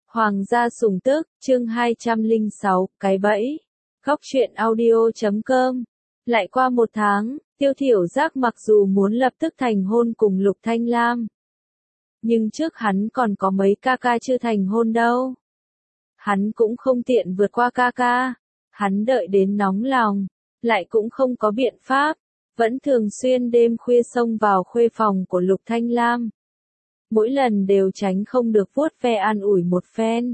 Hoàng gia sủng tức, chương 206, cái bẫy. Góc truyện audio.com. Lại qua một tháng, Tiêu Thiểu Giác mặc dù muốn lập tức thành hôn cùng Lục Thanh Lam. Nhưng trước hắn còn có mấy ca ca chưa thành hôn đâu. Hắn cũng không tiện vượt qua ca ca. Hắn đợi đến nóng lòng, lại cũng không có biện pháp. Vẫn thường xuyên đêm khuya xông vào khuê phòng của Lục Thanh Lam. Mỗi lần đều tránh không được vuốt ve an ủi một phen.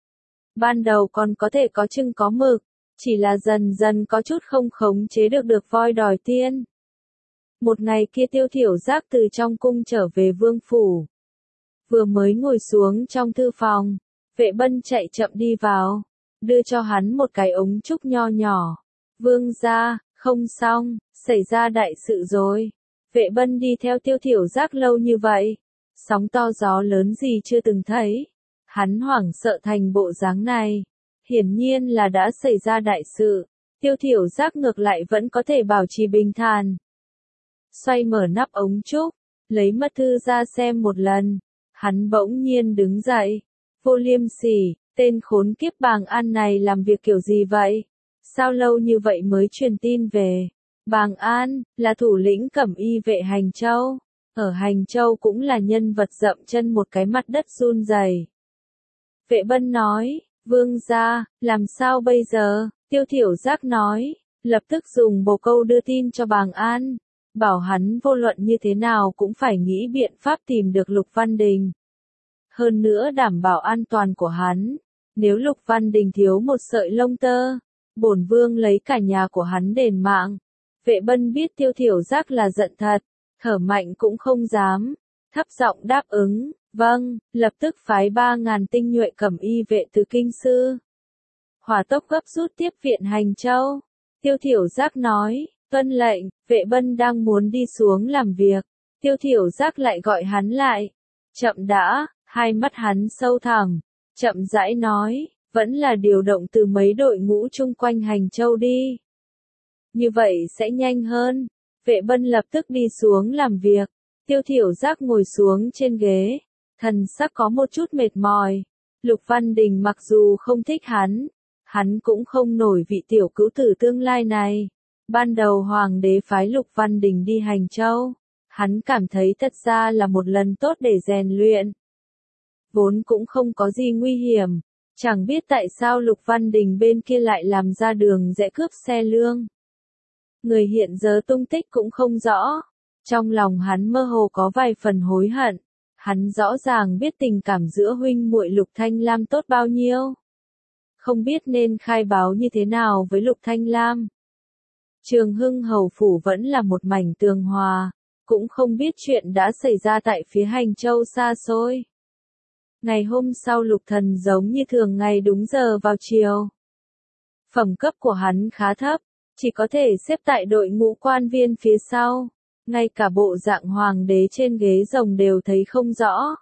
Ban đầu còn có thể có chừng có mực, chỉ là dần dần có chút không khống chế được voi đòi tiên. Một ngày kia Tiêu Thiểu Giác từ trong cung trở về vương phủ. Vừa mới ngồi xuống trong thư phòng, Vệ Bân chạy chậm đi vào, đưa cho hắn một cái ống trúc nho nhỏ. Vương gia, không xong, xảy ra đại sự rồi. Vệ Bân đi theo Tiêu Thiểu Giác lâu như vậy. Sóng to gió lớn gì chưa từng thấy. Hắn hoảng sợ thành bộ dáng này. Hiển nhiên là đã xảy ra đại sự. Tiêu Thiểu Giác ngược lại vẫn có thể bảo trì bình thản. Xoay mở nắp ống trúc, lấy mật thư ra xem một lần. Hắn bỗng nhiên đứng dậy. Vô Liêm Sỉ, tên khốn kiếp Bàng An này làm việc kiểu gì vậy? Sao lâu như vậy mới truyền tin về? Bàng An, là thủ lĩnh Cẩm Y vệ Hành Châu. Ở Hành Châu cũng là nhân vật dậm chân một cái mặt đất run rẩy. Vệ Bân nói, vương gia, làm sao bây giờ? Tiêu Thiểu Giác nói, lập tức dùng bồ câu đưa tin cho Bàng An, bảo hắn vô luận như thế nào cũng phải nghĩ biện pháp tìm được Lục Văn Đình. Hơn nữa đảm bảo an toàn của hắn, nếu Lục Văn Đình thiếu một sợi lông tơ, bổn vương lấy cả nhà của hắn đền mạng. Vệ Bân biết Tiêu Thiểu Giác là giận thật. Thở mạnh cũng không dám, thấp giọng đáp ứng, vâng, lập tức phái 3.000 tinh nhuệ Cẩm Y vệ từ kinh sư. Hỏa tốc gấp rút tiếp viện Hành Châu. Tiêu Thiểu Giác nói, tuân lệnh. Vệ Bân đang muốn đi xuống làm việc. Tiêu Thiểu Giác lại gọi hắn lại. Chậm đã, hai mắt hắn sâu thẳm, chậm rãi nói, vẫn là điều động từ mấy đội ngũ chung quanh Hành Châu đi. Như vậy sẽ nhanh hơn. Vệ Bân lập tức đi xuống làm việc. Tiêu Thiểu Giác ngồi xuống trên ghế, thần sắc có một chút mệt mỏi. Lục Văn Đình mặc dù không thích hắn cũng không nổi vị tiểu cữu tử tương lai này. Ban đầu hoàng đế phái Lục Văn Đình đi Hành Châu, hắn cảm thấy thật ra là một lần tốt để rèn luyện. Vốn cũng không có gì nguy hiểm, chẳng biết tại sao Lục Văn Đình bên kia lại làm ra đường rẽ cướp xe lương. Người hiện giờ tung tích cũng không rõ. Trong lòng hắn mơ hồ có vài phần hối hận. Hắn rõ ràng biết tình cảm giữa huynh muội Lục Thanh Lam tốt bao nhiêu. Không biết nên khai báo như thế nào với Lục Thanh Lam. Trường Hưng Hầu Phủ vẫn là một mảnh tường hòa. Cũng không biết chuyện đã xảy ra tại phía Hành Châu xa xôi. Ngày hôm sau Lục Thần giống như thường ngày đúng giờ vào chiều. Phẩm cấp của hắn khá thấp. Chỉ có thể xếp tại đội ngũ quan viên phía sau. Ngay cả bộ dạng hoàng đế trên ghế rồng đều thấy không rõ.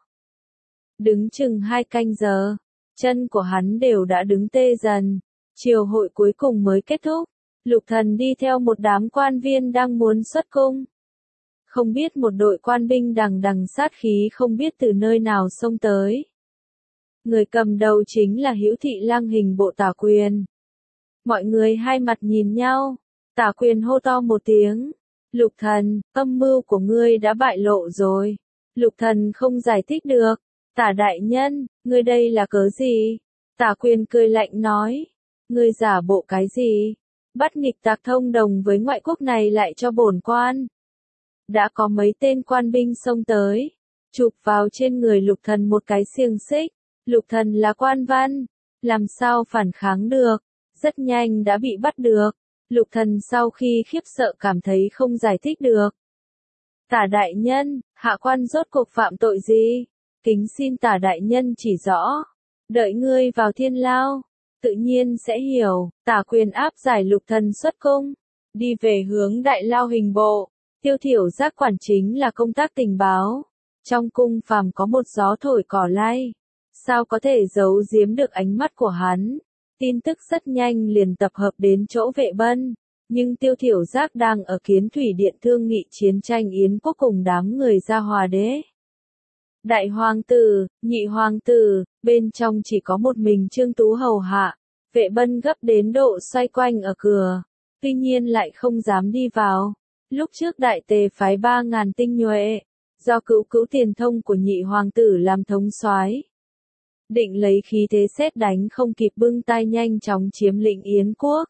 Đứng chừng 2 canh giờ, chân của hắn đều đã đứng tê dần. Triều hội cuối cùng mới kết thúc. Lục Thần đi theo một đám quan viên đang muốn xuất cung. Không biết một đội quan binh đằng đằng sát khí không biết từ nơi nào xông tới. Người cầm đầu chính là Hữu Thị Lang hình bộ Tả Quyền. Mọi người hai mặt nhìn nhau. Tả Quyền hô to một tiếng. Lục Thần, âm mưu của ngươi đã bại lộ rồi. Lục Thần không giải thích được. Tả đại nhân, ngươi đây là cớ gì? Tả Quyền cười lạnh nói. Ngươi giả bộ cái gì? Bắt nghịch tặc thông đồng với ngoại quốc này lại cho bổn quan. Đã có mấy tên quan binh xông tới. Chụp vào trên người Lục Thần một cái xiềng xích. Lục Thần là quan văn. Làm sao phản kháng được? Rất nhanh đã bị bắt được. Lục Thần sau khi khiếp sợ cảm thấy không giải thích được. Tả đại nhân, hạ quan rốt cuộc phạm tội gì? Kính xin tả đại nhân chỉ rõ. Đợi ngươi vào thiên lao, tự nhiên sẽ hiểu. Tả Quyền áp giải Lục Thần xuất cung, đi về hướng đại lao hình bộ. Tiêu Thiểu Giác quản chính là công tác tình báo. Trong cung phàm có một gió thổi cỏ lay, sao có thể giấu giếm được ánh mắt của hắn? Tin tức rất nhanh liền tập hợp đến chỗ Vệ Bân, nhưng Tiêu Thiểu Giác đang ở Kiến Thủy Điện thương nghị chiến tranh Yến quốc cùng đám người Gia Hòa Đế. Đại hoàng tử, nhị hoàng tử, Bên trong chỉ có một mình Trương Tú hầu hạ, Vệ Bân gấp đến độ xoay quanh ở cửa, tuy nhiên lại không dám đi vào. Lúc trước đại tề phái 3.000 tinh nhuệ, do cữu cữu Tiền Thông của nhị hoàng tử làm thống soái, định lấy khí thế sét đánh không kịp bưng tay nhanh chóng chiếm lĩnh Yến quốc.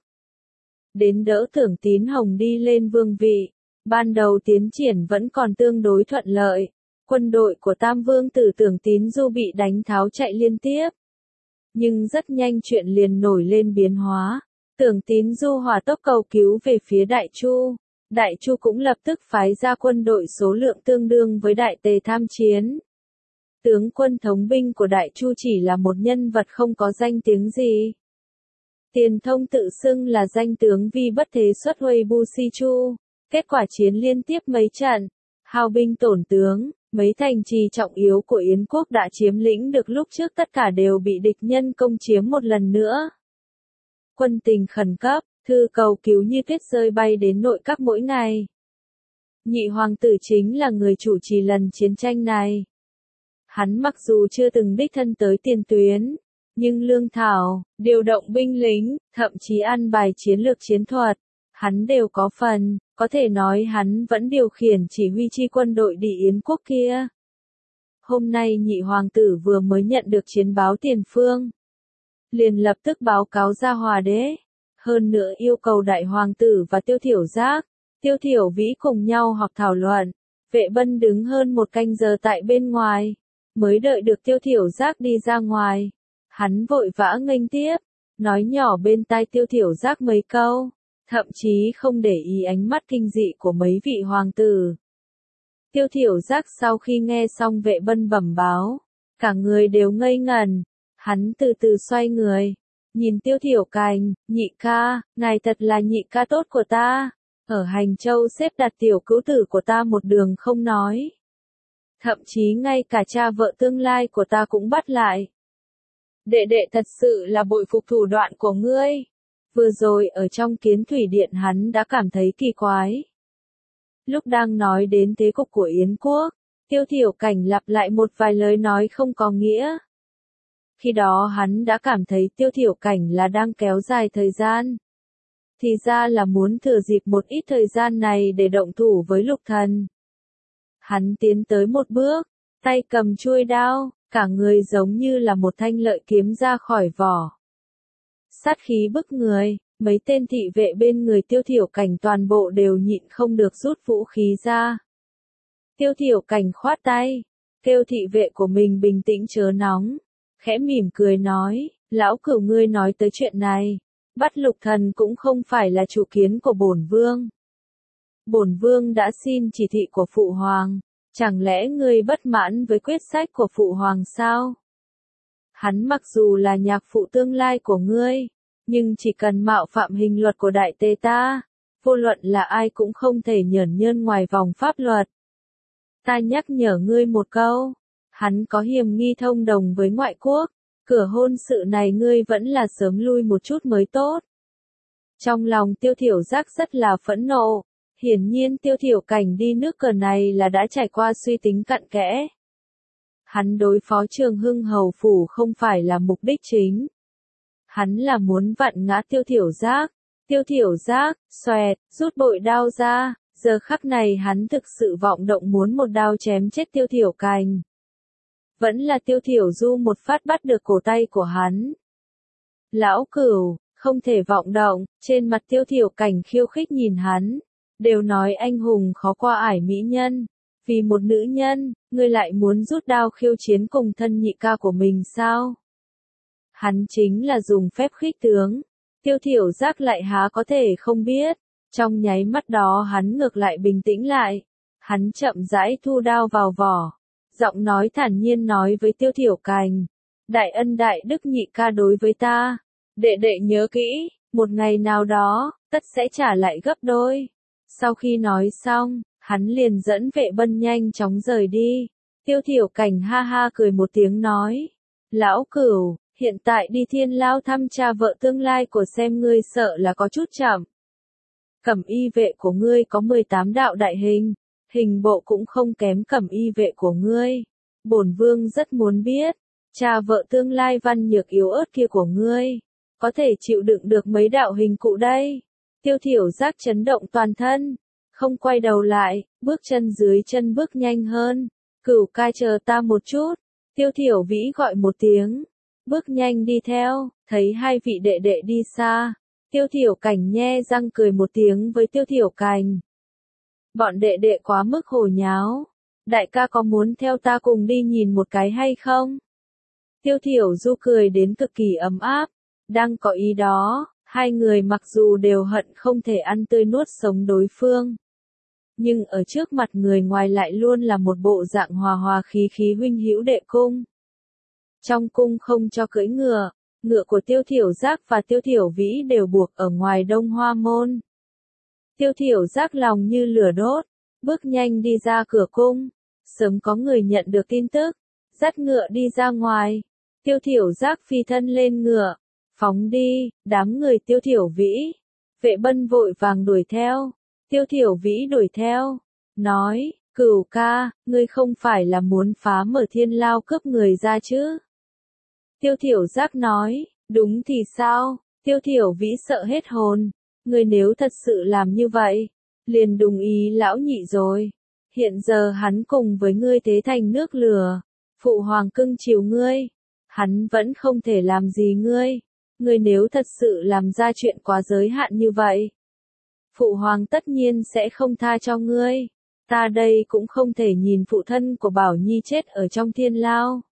Đến đỡ Tưởng Tín Hồng đi lên vương vị, ban đầu tiến triển vẫn còn tương đối thuận lợi. Quân đội của Tam Vương tử Tưởng Tín Du bị đánh tháo chạy liên tiếp. Nhưng rất nhanh chuyện liền nổi lên biến hóa. Tưởng Tín Du hỏa tốc cầu cứu về phía Đại Chu. Đại Chu cũng lập tức phái ra quân đội số lượng tương đương với Đại Tề tham chiến. Tướng quân thống binh của Đại Chu chỉ là một nhân vật không có danh tiếng gì. Tiền Thông tự xưng là danh tướng vi bất thế xuất Huây Bu Si Chu. Kết quả chiến liên tiếp mấy trận, hao binh tổn tướng, mấy thành trì trọng yếu của Yến quốc đã chiếm lĩnh được lúc trước tất cả đều bị địch nhân công chiếm một lần nữa. Quân tình khẩn cấp, thư cầu cứu như tuyết rơi bay đến nội các mỗi ngày. Nhị hoàng tử chính là người chủ trì lần chiến tranh này. Hắn mặc dù chưa từng đích thân tới tiền tuyến, nhưng lương thảo, điều động binh lính, thậm chí ăn bài chiến lược chiến thuật, hắn đều có phần, có thể nói hắn vẫn điều khiển chỉ huy chi quân đội đi Yến quốc kia. Hôm nay nhị hoàng tử vừa mới nhận được chiến báo tiền phương, liền lập tức báo cáo ra Hòa đế, hơn nữa yêu cầu đại hoàng tử và Tiêu Thiểu Giác, Tiêu Thiểu Vĩ cùng nhau họp thảo luận. Vệ Bân đứng hơn một canh giờ tại bên ngoài, mới đợi được Tiêu Thiểu Giác đi ra ngoài. Hắn vội vã nghênh tiếp, nói nhỏ bên tai Tiêu Thiểu Giác mấy câu, thậm chí không để ý ánh mắt kinh dị của mấy vị hoàng tử. Tiêu Thiểu Giác sau khi nghe xong Vệ Bân bẩm báo, cả người đều ngây ngẩn, hắn từ từ xoay người, nhìn Tiêu Thiểu Cành, nhị ca, ngài thật là nhị ca tốt của ta, ở Hành Châu xếp đặt tiểu cứu tử của ta một đường không nói. Thậm chí ngay cả cha vợ tương lai của ta cũng bắt lại. Đệ đệ thật sự là bội phục thủ đoạn của ngươi. Vừa rồi ở trong Kiến Thủy Điện hắn đã cảm thấy kỳ quái. Lúc đang nói đến thế cục của Yến quốc, Tiêu Thiểu Cảnh lặp lại một vài lời nói không có nghĩa. Khi đó hắn đã cảm thấy Tiêu Thiểu Cảnh là đang kéo dài thời gian. Thì ra là muốn thừa dịp một ít thời gian này để động thủ với Lục Thần. Hắn tiến tới một bước, tay cầm chuôi đao, cả người giống như là một thanh lợi kiếm ra khỏi vỏ. Sát khí bức người, mấy tên thị vệ bên người Tiêu Thiểu Cảnh toàn bộ đều nhịn không được rút vũ khí ra. Tiêu Thiểu Cảnh khoát tay, kêu thị vệ của mình bình tĩnh chớ nóng, khẽ mỉm cười nói, lão cửu ngươi nói tới chuyện này, bắt Lục Thần cũng không phải là chủ kiến của bổn vương. Bổn vương đã xin chỉ thị của phụ hoàng, chẳng lẽ ngươi bất mãn với quyết sách của phụ hoàng sao? Hắn mặc dù là nhạc phụ tương lai của ngươi, nhưng chỉ cần mạo phạm hình luật của đại tề ta, vô luận là ai cũng không thể nhởn nhơn ngoài vòng pháp luật. Ta nhắc nhở ngươi một câu, hắn có hiềm nghi thông đồng với ngoại quốc, cửa hôn sự này ngươi vẫn là sớm lui một chút mới tốt. Trong lòng Tiêu Thiểu Giác rất là phẫn nộ, hiển nhiên Tiêu Thiểu Cảnh đi nước cờ này là đã trải qua suy tính cặn kẽ. Hắn đối phó Trường Hưng hầu phủ không phải là mục đích chính. Hắn là muốn vặn ngã Tiêu Thiểu Giác. Tiêu Thiểu Giác, xoẹt, rút bội đao ra, giờ khắc này hắn thực sự vọng động muốn một đao chém chết Tiêu Thiểu Cảnh. Vẫn là Tiêu Thiểu Du một phát bắt được cổ tay của hắn. Lão cửu, không thể vọng động, trên mặt Tiêu Thiểu Cảnh khiêu khích nhìn hắn. Đều nói anh hùng khó qua ải mỹ nhân. Vì một nữ nhân, ngươi lại muốn rút đao khiêu chiến cùng thân nhị ca của mình sao? Hắn chính là dùng phép khích tướng. Tiêu Thiểu Giác lại há có thể không biết. Trong nháy mắt đó hắn ngược lại bình tĩnh lại. Hắn chậm rãi thu đao vào vỏ. Giọng nói thản nhiên nói với Tiêu Thiểu Cảnh. Đại ân đại đức nhị ca đối với ta. Đệ đệ nhớ kỹ, một ngày nào đó, tất sẽ trả lại gấp đôi. Sau khi nói xong, hắn liền dẫn Vệ Bân nhanh chóng rời đi. Tiêu Thiểu Cảnh ha ha cười một tiếng nói. Lão cửu, hiện tại đi Thiên Lao thăm cha vợ tương lai của xem ngươi sợ là có chút chậm. Cẩm y vệ của ngươi có 18 đạo đại hình, hình bộ cũng không kém cẩm y vệ của ngươi. Bổn vương rất muốn biết, Cha vợ tương lai văn nhược yếu ớt kia của ngươi, có thể chịu đựng được mấy đạo hình cụ đây. Tiêu Thiểu Giác chấn động toàn thân, không quay đầu lại, bước chân dưới chân bước nhanh hơn. Cửu ca chờ ta một chút. Tiêu Thiểu Vĩ gọi một tiếng, bước nhanh đi theo, thấy hai vị đệ đệ đi xa. Tiêu Thiểu Cảnh nhe răng cười một tiếng với Tiêu Thiểu Cảnh. Bọn đệ đệ quá mức hồ nháo. Đại ca có muốn theo ta cùng đi nhìn một cái hay không? Tiêu Thiểu Du cười đến cực kỳ ấm áp. Đang có ý đó, hai người mặc dù đều hận không thể ăn tươi nuốt sống đối phương. Nhưng ở trước mặt người ngoài lại luôn là một bộ dạng hòa hòa khí khí huynh hữu đệ cung. Trong cung không cho cưỡi ngựa, ngựa của Tiêu Thiểu Giác và Tiêu Thiểu Vĩ đều buộc ở ngoài Đông Hoa Môn. Tiêu Thiểu Giác lòng như lửa đốt, bước nhanh đi ra cửa cung, sớm có người nhận được tin tức, dắt ngựa đi ra ngoài. Tiêu Thiểu Giác phi thân lên ngựa, phóng đi, đám người Tiêu Thiểu Vĩ, Vệ Bân vội vàng đuổi theo. Tiêu Thiểu Vĩ đuổi theo, nói, Cửu ca, ngươi không phải là muốn phá mở thiên lao cướp người ra chứ? Tiêu Thiểu Giác nói, đúng thì sao? Tiêu Thiểu Vĩ sợ hết hồn, ngươi nếu thật sự làm như vậy, liền đồng ý lão nhị rồi. Hiện giờ hắn cùng với ngươi thế thành nước lửa, phụ hoàng cưng chiều ngươi, hắn vẫn không thể làm gì ngươi. Ngươi nếu thật sự làm ra chuyện quá giới hạn như vậy, phụ hoàng tất nhiên sẽ không tha cho ngươi. Ta đây cũng không thể nhìn phụ thân của Bảo Nhi chết ở trong thiên lao.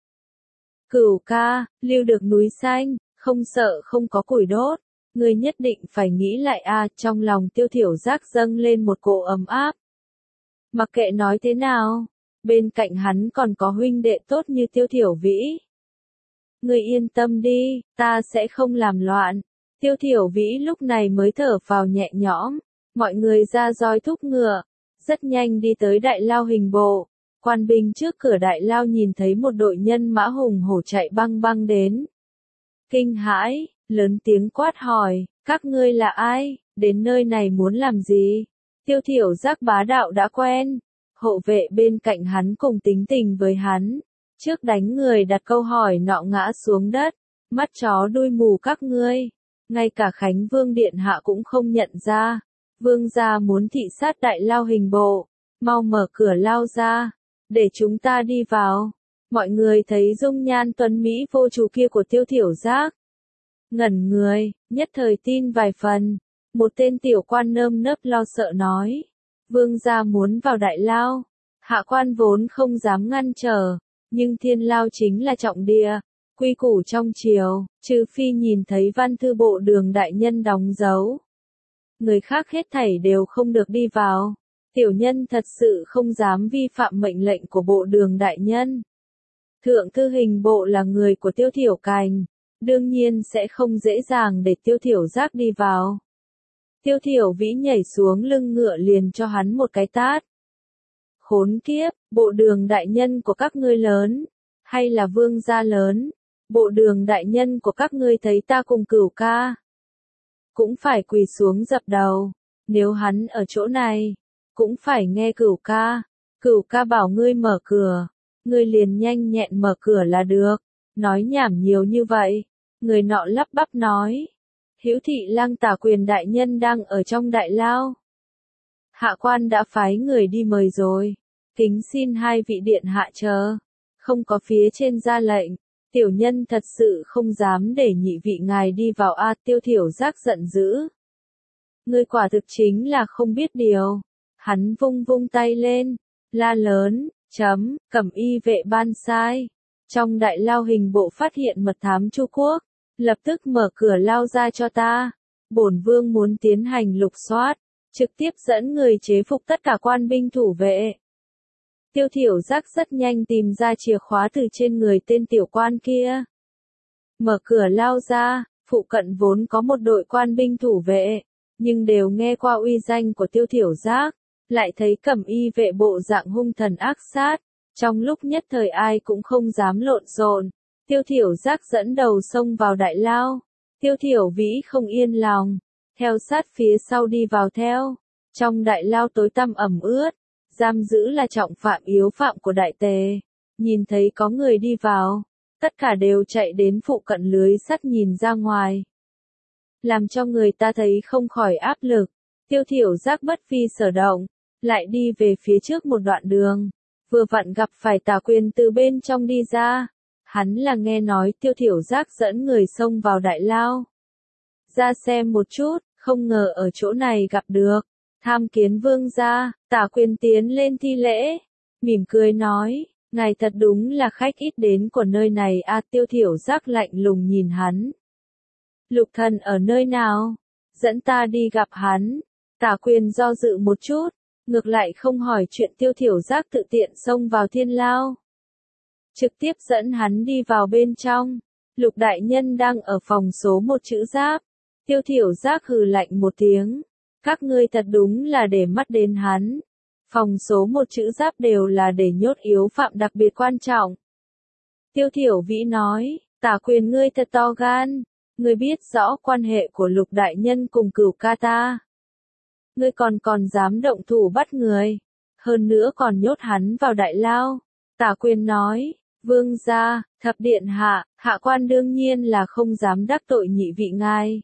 Cửu ca, lưu được núi xanh, không sợ không có củi đốt. Ngươi nhất định phải nghĩ lại a. Trong lòng Tiêu Thiểu Giác dâng lên một cỗ ấm áp. Mặc kệ nói thế nào, bên cạnh hắn còn có huynh đệ tốt như Tiêu Thiểu Vĩ. Ngươi yên tâm đi, ta sẽ không làm loạn. Tiêu Thiểu Vĩ lúc này mới thở phào nhẹ nhõm. Mọi người ra roi thúc ngựa, rất nhanh đi tới đại lao hình bộ. Quan binh trước cửa đại lao nhìn thấy một đội nhân mã hùng hổ chạy băng băng đến. Kinh hãi, lớn tiếng quát hỏi, các ngươi là ai, đến nơi này muốn làm gì? Tiêu Thiểu Giác bá đạo đã quen, hộ vệ bên cạnh hắn cùng tính tình với hắn. Trước đánh người đặt câu hỏi nọ ngã xuống đất, mắt chó đuôi mù các ngươi. Ngay cả Khánh Vương Điện Hạ cũng không nhận ra. Vương gia muốn thị sát đại lao hình bộ, mau mở cửa lao ra, để chúng ta đi vào. Mọi người thấy dung nhan tuấn Mỹ vô chủ kia của Tiêu Thiểu Giác. Ngẩn người, nhất thời tin vài phần. Một tên tiểu quan nơm nớp lo sợ nói. Vương gia muốn vào đại lao. Hạ quan vốn không dám ngăn trở, nhưng thiên lao chính là trọng địa, quy củ trong triều, trừ phi nhìn thấy văn thư bộ Đường đại nhân đóng dấu. Người khác hết thảy đều không được đi vào. Tiểu nhân thật sự không dám vi phạm mệnh lệnh của bộ Đường đại nhân. Thượng thư hình bộ là người của Tiêu Thiểu Cảnh, đương nhiên sẽ không dễ dàng để Tiêu Thiểu Giác đi vào. Tiêu Thiểu Vĩ nhảy xuống lưng ngựa liền cho hắn một cái tát. Khốn kiếp, bộ Đường đại nhân của các ngươi lớn, hay là vương gia lớn? Bộ Đường đại nhân của các ngươi thấy ta cùng Cửu ca, cũng phải quỳ xuống dập đầu. Nếu hắn ở chỗ này, cũng phải nghe Cửu ca. Cửu ca bảo ngươi mở cửa, ngươi liền nhanh nhẹn mở cửa là được. Nói nhảm nhiều như vậy. Người nọ lắp bắp nói. Hữu thị lang Tả Quyền đại nhân đang ở trong đại lao. Hạ quan đã phái người đi mời rồi. Kính xin hai vị điện hạ chờ. Không có phía trên ra lệnh. Tiểu nhân thật sự không dám để nhị vị ngài đi vào a. Tiêu Thiểu Giác giận dữ. Ngươi quả thực chính là không biết điều. Hắn vung vung tay lên, la lớn, cẩm y vệ ban sai. Trong đại lao hình bộ phát hiện mật thám Chu Quốc, lập tức mở cửa lao ra cho ta. Bổn vương muốn tiến hành lục soát, trực tiếp dẫn người chế phục tất cả quan binh thủ vệ. Tiêu Thiểu Giác rất nhanh tìm ra chìa khóa từ trên người tên tiểu quan kia. Mở cửa lao ra, phụ cận vốn có một đội quan binh thủ vệ, nhưng đều nghe qua uy danh của Tiêu Thiểu Giác, lại thấy cẩm y vệ bộ dạng hung thần ác sát, trong lúc nhất thời ai cũng không dám lộn xộn. Tiêu Thiểu Giác dẫn đầu xông vào đại lao. Tiêu Thiểu Vĩ không yên lòng, theo sát phía sau đi vào theo. Trong đại lao tối tăm ẩm ướt, giam giữ là trọng phạm yếu phạm của đại tề. Nhìn thấy có người đi vào, tất cả đều chạy đến phụ cận lưới sắt nhìn ra ngoài. Làm cho người ta thấy không khỏi áp lực, Tiêu Thiểu Giác bất vi sở động, lại đi về phía trước một đoạn đường, vừa vặn gặp phải Tả Quyền từ bên trong đi ra. Hắn là nghe nói Tiêu Thiểu Giác dẫn người xông vào đại lao. Ra xem một chút, không ngờ ở chỗ này gặp được. Tham kiến vương gia. Tả Quyền tiến lên thi lễ, mỉm cười nói, ngài thật đúng là khách ít đến của nơi này a. Tiêu Thiểu Giác lạnh lùng nhìn hắn. Lục Thần ở nơi nào? Dẫn ta đi gặp hắn. Tả Quyền do dự một chút, ngược lại không hỏi chuyện. Tiêu Thiểu Giác tự tiện xông vào thiên lao, trực tiếp dẫn hắn đi vào bên trong. Lục đại nhân đang ở phòng số 1 chữ giáp. Tiêu Thiểu Giác hừ lạnh một tiếng, các ngươi thật đúng là để mắt đến hắn. Phòng số 1 chữ giáp đều là để nhốt yếu phạm đặc biệt quan trọng. Tiêu Thiểu Vĩ nói, Tả Quyền ngươi thật to gan, ngươi biết rõ quan hệ của Lục đại nhân cùng Cửu ca ta. Ngươi còn dám động thủ bắt người, hơn nữa còn nhốt hắn vào đại lao. Tả Quyền nói, vương gia, thập điện hạ, hạ quan đương nhiên là không dám đắc tội nhị vị ngài.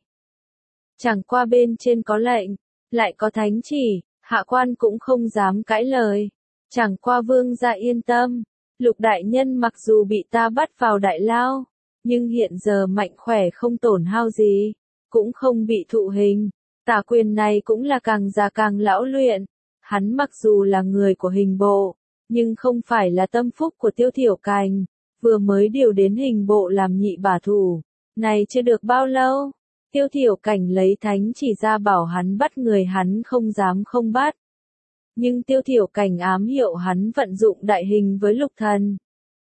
Chẳng qua bên trên có lệnh, lại có thánh chỉ, hạ quan cũng không dám cãi lời. Chẳng qua vương gia yên tâm, Lục đại nhân mặc dù bị ta bắt vào đại lao, nhưng hiện giờ mạnh khỏe không tổn hao gì, cũng không bị thụ hình. Tả Quyền này cũng là càng già càng lão luyện, hắn mặc dù là người của hình bộ, nhưng không phải là tâm phúc của Tiêu Thiểu Cảnh, vừa mới điều đến hình bộ làm nhị bả thủ, này chưa được bao lâu. Tiêu Thiểu Cảnh lấy thánh chỉ ra bảo hắn bắt người, hắn không dám không bắt. Nhưng Tiêu Thiểu Cảnh ám hiệu hắn vận dụng đại hình với Lục Thần.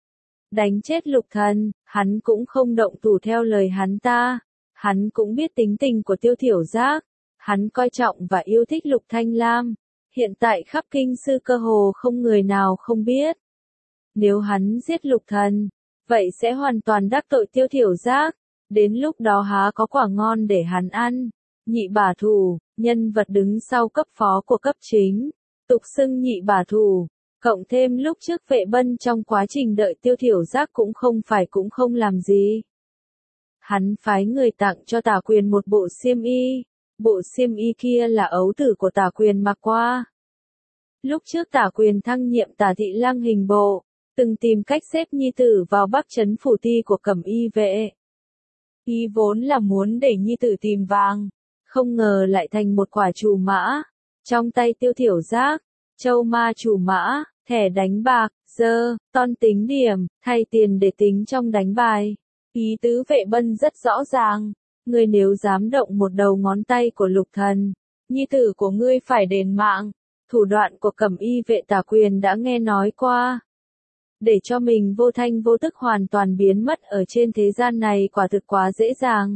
Đánh chết Lục Thần, hắn cũng không động thủ theo lời hắn ta. Hắn cũng biết tính tình của Tiêu Thiểu Giác, hắn coi trọng và yêu thích Lục Thanh Lam. Hiện tại khắp kinh sư cơ hồ không người nào không biết. Nếu hắn giết Lục Thần, vậy sẽ hoàn toàn đắc tội Tiêu Thiểu Giác. Đến lúc đó há có quả ngon để hắn ăn. Nhị bả thủ, nhân vật đứng sau cấp phó của cấp chính, tục xưng nhị bả thủ, cộng thêm lúc trước Vệ Bân trong quá trình đợi Tiêu Thiểu Giác cũng không làm gì. Hắn phái người tặng cho Tả Quyền một bộ xiêm y, bộ xiêm y kia là ấu tử của Tả Quyền mặc qua. Lúc trước Tả Quyền thăng nhiệm Tả thị lang hình bộ, từng tìm cách xếp nhi tử vào Bắc trấn phủ ti của Cẩm Y vệ. Y vốn là muốn để nhi tử tìm vàng, không ngờ lại thành một quả trù mã. Trong tay Tiêu Thiểu Giác, châu ma trù mã, thẻ đánh bạc, dơ, ton tính điểm, thay tiền để tính trong đánh bài. Ý tứ Vệ Bân rất rõ ràng, ngươi nếu dám động một đầu ngón tay của Lục Thần, nhi tử của ngươi phải đền mạng. Thủ đoạn của Cẩm Y vệ Tả Quyền đã nghe nói qua. Để cho mình vô thanh vô tức hoàn toàn biến mất ở trên thế gian này quả thực quá dễ dàng.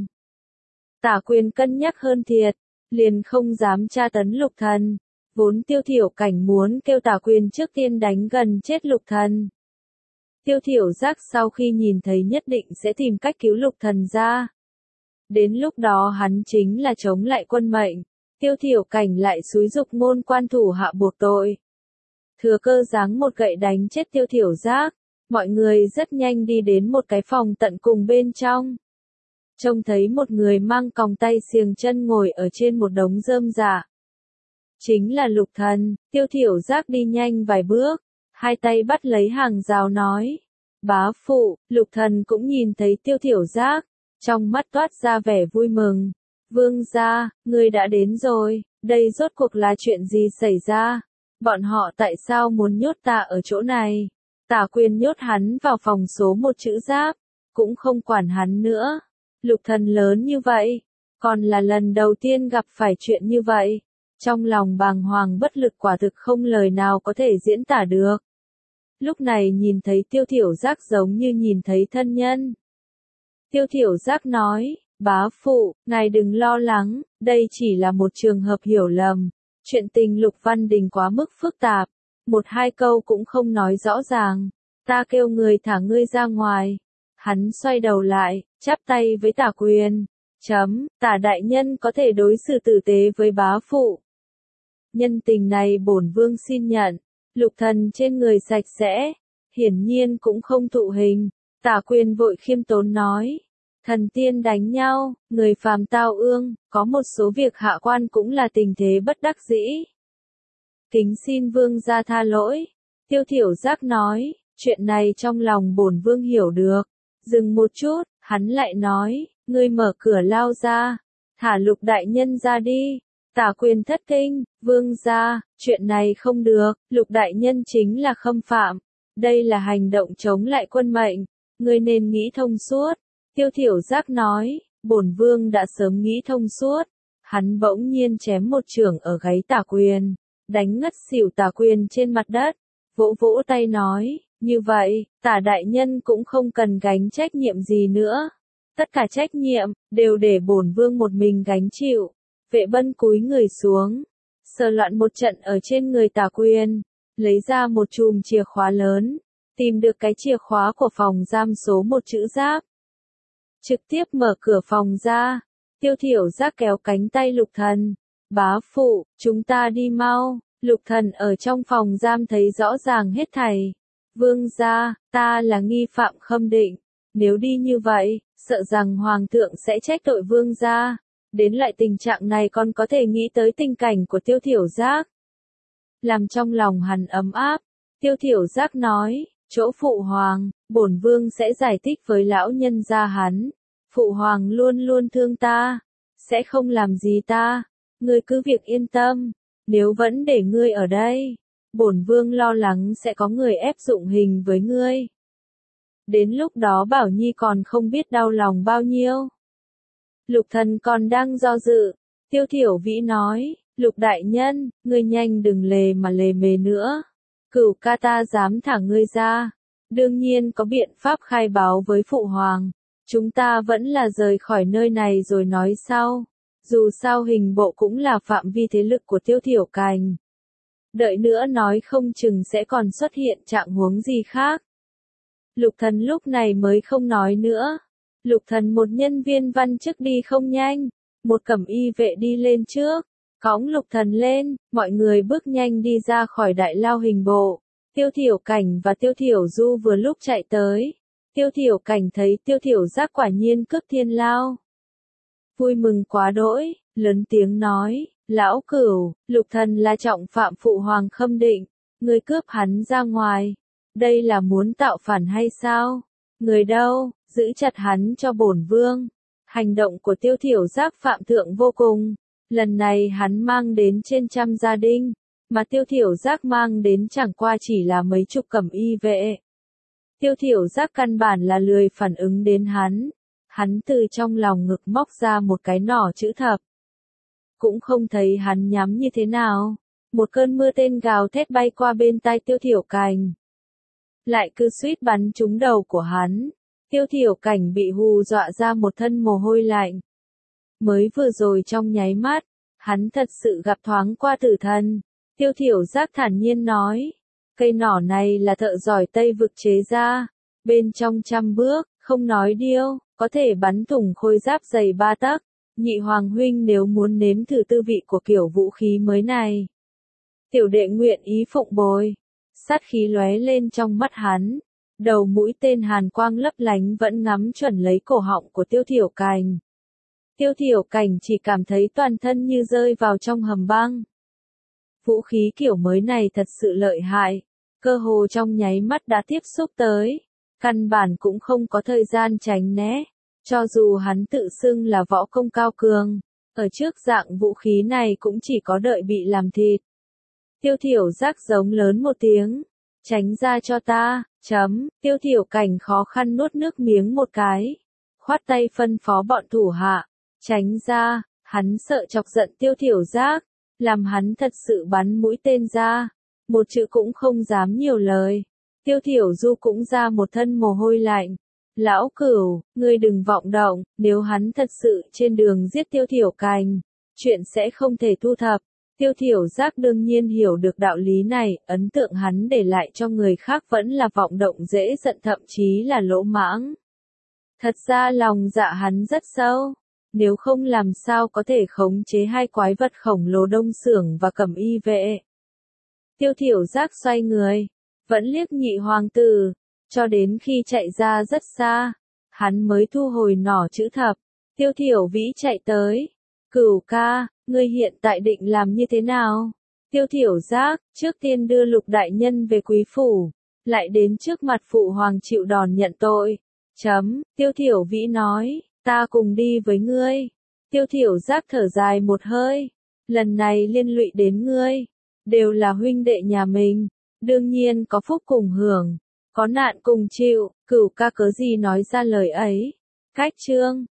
Tả Quyền cân nhắc hơn thiệt, liền không dám tra tấn Lục Thần. Vốn Tiêu Thiểu Cảnh muốn kêu Tả Quyền trước tiên đánh gần chết Lục Thần. Tiêu Thiểu Giác sau khi nhìn thấy nhất định sẽ tìm cách cứu Lục Thần ra. Đến lúc đó hắn chính là chống lại quân mệnh. Tiêu Thiểu Cảnh lại xúi giục ngôn quan thủ hạ buộc tội. Thừa cơ giáng một gậy đánh chết Tiêu Thiểu Giác. Mọi người rất nhanh đi đến một cái phòng tận cùng bên trong. Trông thấy một người mang còng tay xiềng chân ngồi ở trên một đống rơm rạ. Chính là Lục Thần. Tiêu Thiểu Giác đi nhanh vài bước, hai tay bắt lấy hàng rào nói. Bá phụ. Lục Thần cũng nhìn thấy Tiêu Thiểu Giác, trong mắt toát ra vẻ vui mừng. Vương gia, ngươi đã đến rồi, đây rốt cuộc là chuyện gì xảy ra? Bọn họ tại sao muốn nhốt ta ở chỗ này? Tả Quyền nhốt hắn vào phòng số 1 chữ giáp, cũng không quản hắn nữa. Lục Thần lớn như vậy, còn là lần đầu tiên gặp phải chuyện như vậy. Trong lòng bàng hoàng bất lực quả thực không lời nào có thể diễn tả được. Lúc này nhìn thấy Tiêu Thiểu Giác giống như nhìn thấy thân nhân. Tiêu Thiểu Giác nói, bá phụ, ngài đừng lo lắng, đây chỉ là một trường hợp hiểu lầm. Chuyện tình Lục Văn Đình quá mức phức tạp, một hai câu cũng không nói rõ ràng. Ta kêu người thả ngươi ra ngoài. Hắn xoay đầu lại, chắp tay với Tả Quyền. Tả đại nhân có thể đối xử tử tế với bá phụ. Nhân tình này bổn vương xin nhận. Lục Thần trên người sạch sẽ, hiển nhiên cũng không thụ hình. Tả Quyền vội khiêm tốn nói. Thần tiên đánh nhau, người phàm tao ương, có một số việc hạ quan cũng là tình thế bất đắc dĩ. Kính xin vương gia tha lỗi. Tiêu Thiểu Giác nói, chuyện này trong lòng bổn vương hiểu được. Dừng một chút, hắn lại nói, ngươi mở cửa lao ra, thả Lục đại nhân ra đi. Tả Quyền thất kinh, vương gia, chuyện này không được, Lục đại nhân chính là khâm phạm. Đây là hành động chống lại quân mệnh, ngươi nên nghĩ thông suốt. Tiêu Thiểu Giác nói, bổn vương đã sớm nghĩ thông suốt. Hắn bỗng nhiên chém một chưởng ở gáy Tả Quyền, đánh ngất xỉu Tả Quyền trên mặt đất, vỗ vỗ tay nói, như vậy, Tả đại nhân cũng không cần gánh trách nhiệm gì nữa. Tất cả trách nhiệm, đều để bổn vương một mình gánh chịu. Vệ Bân cúi người xuống, sờ loạn một trận ở trên người Tả Quyền, lấy ra một chùm chìa khóa lớn, tìm được cái chìa khóa của phòng giam số 1 chữ Giáp. Trực tiếp mở cửa phòng ra, Tiêu Thiểu Giác kéo cánh tay Lục Thần, bá phụ, chúng ta đi mau. Lục Thần ở trong phòng giam thấy rõ ràng hết thảy. Vương gia, ta là nghi phạm Khâm Định, nếu đi như vậy, sợ rằng hoàng thượng sẽ trách tội vương gia. Đến lại tình trạng này còn có thể nghĩ tới tình cảnh của Tiêu Thiểu Giác. Làm trong lòng hắn ấm áp, Tiêu Thiểu Giác nói, chỗ phụ hoàng, bổn vương sẽ giải thích với lão nhân gia hắn. Phụ hoàng luôn luôn thương ta, sẽ không làm gì ta, ngươi cứ việc yên tâm, nếu vẫn để ngươi ở đây, bổn vương lo lắng sẽ có người ép dụng hình với ngươi. Đến lúc đó Bảo Nhi còn không biết đau lòng bao nhiêu. Lục Thần còn đang do dự, Tiêu Thiểu Vĩ nói, Lục đại nhân, ngươi nhanh đừng lề mà lề mề nữa. Cửu ca ta dám thả ngươi ra, đương nhiên có biện pháp khai báo với phụ hoàng. Chúng ta vẫn là rời khỏi nơi này rồi nói sau. Dù sao hình bộ cũng là phạm vi thế lực của Tiêu Thiểu Cành. Đợi nữa nói không chừng sẽ còn xuất hiện trạng huống gì khác. Lục Thần lúc này mới không nói nữa. Lục Thần một nhân viên văn chức đi không nhanh, một cẩm y vệ đi lên trước, cõng Lục Thần lên, mọi người bước nhanh đi ra khỏi đại lao hình bộ. Tiêu Thiểu Cảnh và Tiêu Thiểu Du vừa lúc chạy tới. Tiêu Thiểu Cảnh thấy Tiêu Thiểu Giác quả nhiên cướp thiên lao. Vui mừng quá đỗi, lớn tiếng nói, lão Cửu, Lục Thần là trọng phạm phụ hoàng Khâm Định, người cướp hắn ra ngoài. Đây là muốn tạo phản hay sao? Người đâu, giữ chặt hắn cho bổn vương. Hành động của Tiêu Thiểu Giác phạm thượng vô cùng. Lần này hắn mang đến trên trăm gia đình, mà Tiêu Thiểu Giác mang đến chẳng qua chỉ là mấy chục cẩm y vệ. Tiêu Thiểu Giác căn bản là lười phản ứng đến hắn. Hắn từ trong lòng ngực móc ra một cái nỏ chữ thập. Cũng không thấy hắn nhắm như thế nào. Một cơn mưa tên gào thét bay qua bên tai Tiêu Thiểu Cảnh. Lại cứ suýt bắn trúng đầu của hắn. Tiêu Thiểu Cảnh bị hù dọa ra một thân mồ hôi lạnh. Mới vừa rồi trong nháy mắt, hắn thật sự gặp thoáng qua tử thần. Tiêu Thiểu Giác thản nhiên nói. Cây nỏ này là thợ giỏi Tây vực chế ra. Bên trong 100 bước, không nói điêu, có thể bắn thủng khôi giáp dày 3 tấc. Nhị hoàng huynh nếu muốn nếm thử tư vị của kiểu vũ khí mới này. Tiểu đệ nguyện ý phụng bồi. Sát khí lóe lên trong mắt hắn. Đầu mũi tên hàn quang lấp lánh vẫn ngắm chuẩn lấy cổ họng của Tiêu Thiểu Cảnh. Tiêu Thiểu Cảnh chỉ cảm thấy toàn thân như rơi vào trong hầm băng. Vũ khí kiểu mới này thật sự lợi hại. Cơ hồ trong nháy mắt đã tiếp xúc tới. Căn bản cũng không có thời gian tránh né. Cho dù hắn tự xưng là võ công cao cường, ở trước dạng vũ khí này cũng chỉ có đợi bị làm thịt. Tiêu Thiểu Giác giống lớn một tiếng. Tránh ra cho ta, Tiêu Thiểu Cảnh khó khăn nuốt nước miếng một cái. Khoát tay phân phó bọn thủ hạ. Tránh ra, hắn sợ chọc giận Tiêu Thiểu Giác. Làm hắn thật sự bắn mũi tên ra. Một chữ cũng không dám nhiều lời. Tiêu Thiểu Du cũng ra một thân mồ hôi lạnh. Lão Cửu, ngươi đừng vọng động, nếu hắn thật sự trên đường giết Tiêu Thiểu Cảnh, chuyện sẽ không thể thu thập. Tiêu Thiểu Giác đương nhiên hiểu được đạo lý này, ấn tượng hắn để lại cho người khác vẫn là vọng động dễ giận thậm chí là lỗ mãng. Thật ra lòng dạ hắn rất sâu, nếu không làm sao có thể khống chế hai quái vật khổng lồ Đông Xưởng và Cẩm Y vệ. Tiêu Thiểu Giác xoay người, vẫn liếc nhị hoàng tử, cho đến khi chạy ra rất xa, hắn mới thu hồi nỏ chữ thập. Tiêu Thiểu Vĩ chạy tới. Cửu ca, ngươi hiện tại định làm như thế nào? Tiêu Thiểu Giác, trước tiên đưa Lục đại nhân về quý phủ, lại đến trước mặt phụ hoàng chịu đòn nhận tội. Tiêu Thiểu Vĩ nói, ta cùng đi với ngươi. Tiêu Thiểu Giác thở dài một hơi, lần này liên lụy đến ngươi, đều là huynh đệ nhà mình, đương nhiên có phúc cùng hưởng, có nạn cùng chịu, Cửu ca cớ gì nói ra lời ấy. Cách chương